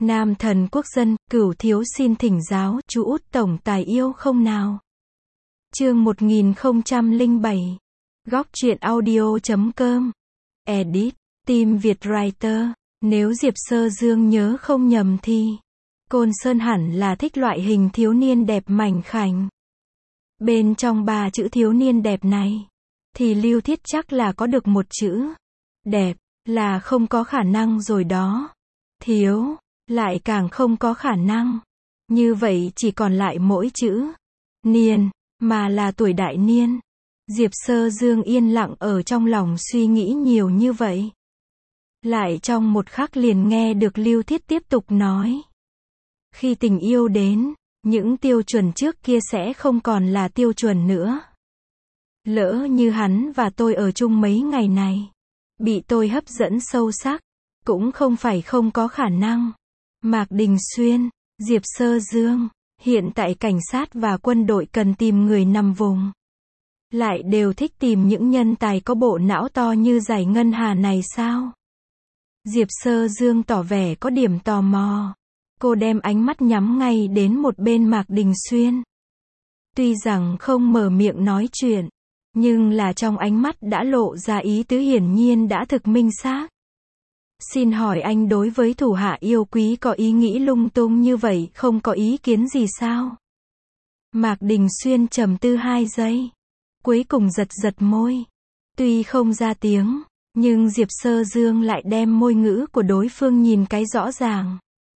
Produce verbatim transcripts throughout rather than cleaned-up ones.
Nam thần quốc dân, cửu thiếu xin thỉnh giáo, chú út tổng tài yêu không nào? Chương một nghìn không trăm lẻ bảy. Góc truyện audio chấm com. Edit. Team Việt Writer. Nếu Diệp Sơ Dương nhớ không nhầm thì Côn Sơn hẳn là thích loại hình thiếu niên đẹp mảnh khảnh. Bên trong ba chữ thiếu niên đẹp này thì Lưu Thiết chắc là có được một chữ đẹp, là không có khả năng rồi đó. Thiếu lại càng không có khả năng. Như vậy chỉ còn lại mỗi chữ niên, mà là tuổi đại niên. Diệp Sơ Dương yên lặng ở trong lòng suy nghĩ nhiều như vậy. Lại trong một khắc liền nghe được Lưu Thiết tiếp tục nói. Khi tình yêu đến, những tiêu chuẩn trước kia sẽ không còn là tiêu chuẩn nữa. Lỡ như hắn và tôi ở chung mấy ngày này, bị tôi hấp dẫn sâu sắc, cũng không phải không có khả năng. Mạc Đình Xuyên, Diệp Sơ Dương, hiện tại cảnh sát và quân đội cần tìm người nằm vùng. Lại đều thích tìm những nhân tài có bộ não to như Giải Ngân Hà này sao? Diệp Sơ Dương tỏ vẻ có điểm tò mò. Cô đem ánh mắt nhắm ngay đến một bên Mạc Đình Xuyên. Tuy rằng không mở miệng nói chuyện, nhưng là trong ánh mắt đã lộ ra ý tứ hiển nhiên đã thực minh xác. Xin hỏi anh đối với thủ hạ yêu quý có ý nghĩ lung tung như vậy không có ý kiến gì sao? Mạc Đình Xuyên trầm tư hai giây. Cuối cùng giật giật môi. Tuy không ra tiếng, nhưng Diệp Sơ Dương lại đem môi ngữ của đối phương nhìn cái rõ ràng.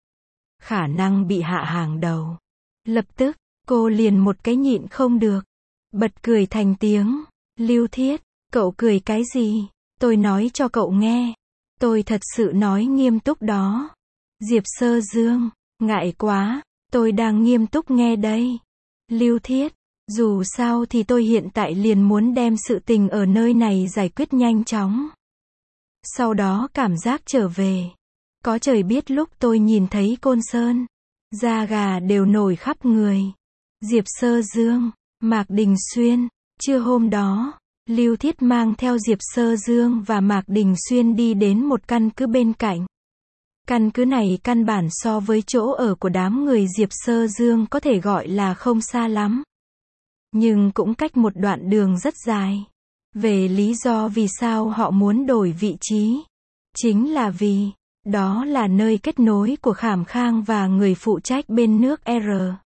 Khả năng bị hạ hàng đầu. Lập tức, cô liền một cái nhịn không được. Bật cười thành tiếng. Lưu Thiết, cậu cười cái gì? Tôi nói cho cậu nghe. Tôi thật sự nói nghiêm túc đó. Diệp Sơ Dương, ngại quá, tôi đang nghiêm túc nghe đây. Lưu Thiết, dù sao thì tôi hiện tại liền muốn đem sự tình ở nơi này giải quyết nhanh chóng. Sau đó cảm giác trở về. Có trời biết lúc tôi nhìn thấy Côn Sơn, da gà đều nổi khắp người. Diệp Sơ Dương, Mạc Đình Xuyên, trưa hôm đó, Lưu Thiết mang theo Diệp Sơ Dương và Mạc Đình Xuyên đi đến một căn cứ bên cạnh. Căn cứ này căn bản so với chỗ ở của đám người Diệp Sơ Dương có thể gọi là không xa lắm. Nhưng cũng cách một đoạn đường rất dài. Về lý do vì sao họ muốn đổi vị trí, chính là vì đó là nơi kết nối của Khảm Khang và người phụ trách bên nước R.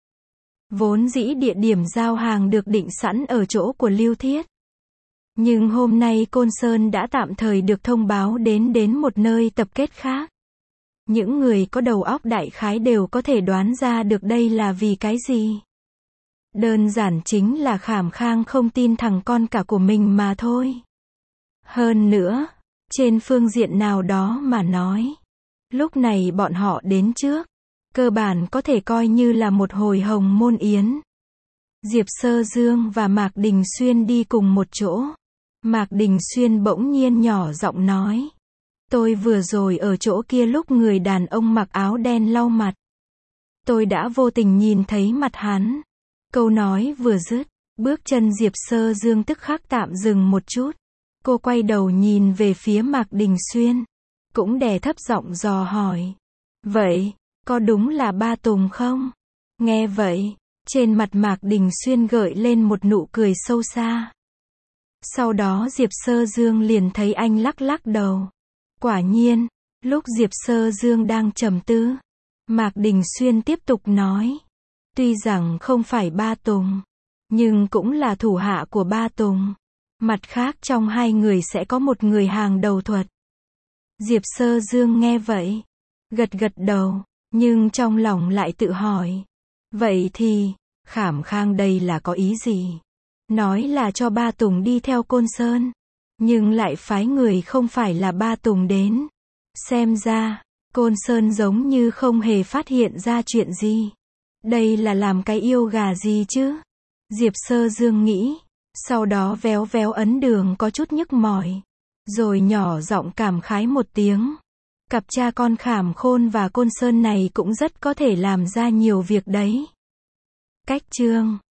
Vốn dĩ địa điểm giao hàng được định sẵn ở chỗ của Lưu Thiết. Nhưng hôm nay Côn Sơn đã tạm thời được thông báo đến đến một nơi tập kết khác. Những người có đầu óc đại khái đều có thể đoán ra được đây là vì cái gì. Đơn giản chính là Khảm Khang không tin thằng con cả của mình mà thôi. Hơn nữa, trên phương diện nào đó mà nói, lúc này bọn họ đến trước, cơ bản có thể coi như là một hồi hồng môn yến. Diệp Sơ Dương và Mạc Đình Xuyên đi cùng một chỗ. Mạc Đình Xuyên bỗng nhiên nhỏ giọng nói. Tôi vừa rồi ở chỗ kia lúc người đàn ông mặc áo đen lau mặt. Tôi đã vô tình nhìn thấy mặt hắn. Câu nói vừa dứt, bước chân Diệp Sơ Dương tức khắc tạm dừng một chút. Cô quay đầu nhìn về phía Mạc Đình Xuyên, cũng đè thấp giọng dò hỏi. Vậy, có đúng là Ba Tùng không? Nghe vậy, trên mặt Mạc Đình Xuyên gợi lên một nụ cười sâu xa. Sau đó Diệp Sơ Dương liền thấy anh lắc lắc đầu. Quả nhiên, lúc Diệp Sơ Dương đang trầm tư, Mạc Đình Xuyên tiếp tục nói. Tuy rằng không phải Ba Tùng, nhưng cũng là thủ hạ của Ba Tùng. Mặt khác trong hai người sẽ có một người hàng đầu thuật. Diệp Sơ Dương nghe vậy, gật gật đầu, nhưng trong lòng lại tự hỏi. Vậy thì, Khảm Khang đây là có ý gì? Nói là cho Ba Tùng đi theo Côn Sơn, nhưng lại phái người không phải là Ba Tùng đến. Xem ra, Côn Sơn giống như không hề phát hiện ra chuyện gì. Đây là làm cái yêu gà gì chứ? Diệp Sơ Dương nghĩ, sau đó véo véo ấn đường có chút nhức mỏi, rồi nhỏ giọng cảm khái một tiếng. Cặp cha con Khảm Khôn và Côn Sơn này cũng rất có thể làm ra nhiều việc đấy. Cách chương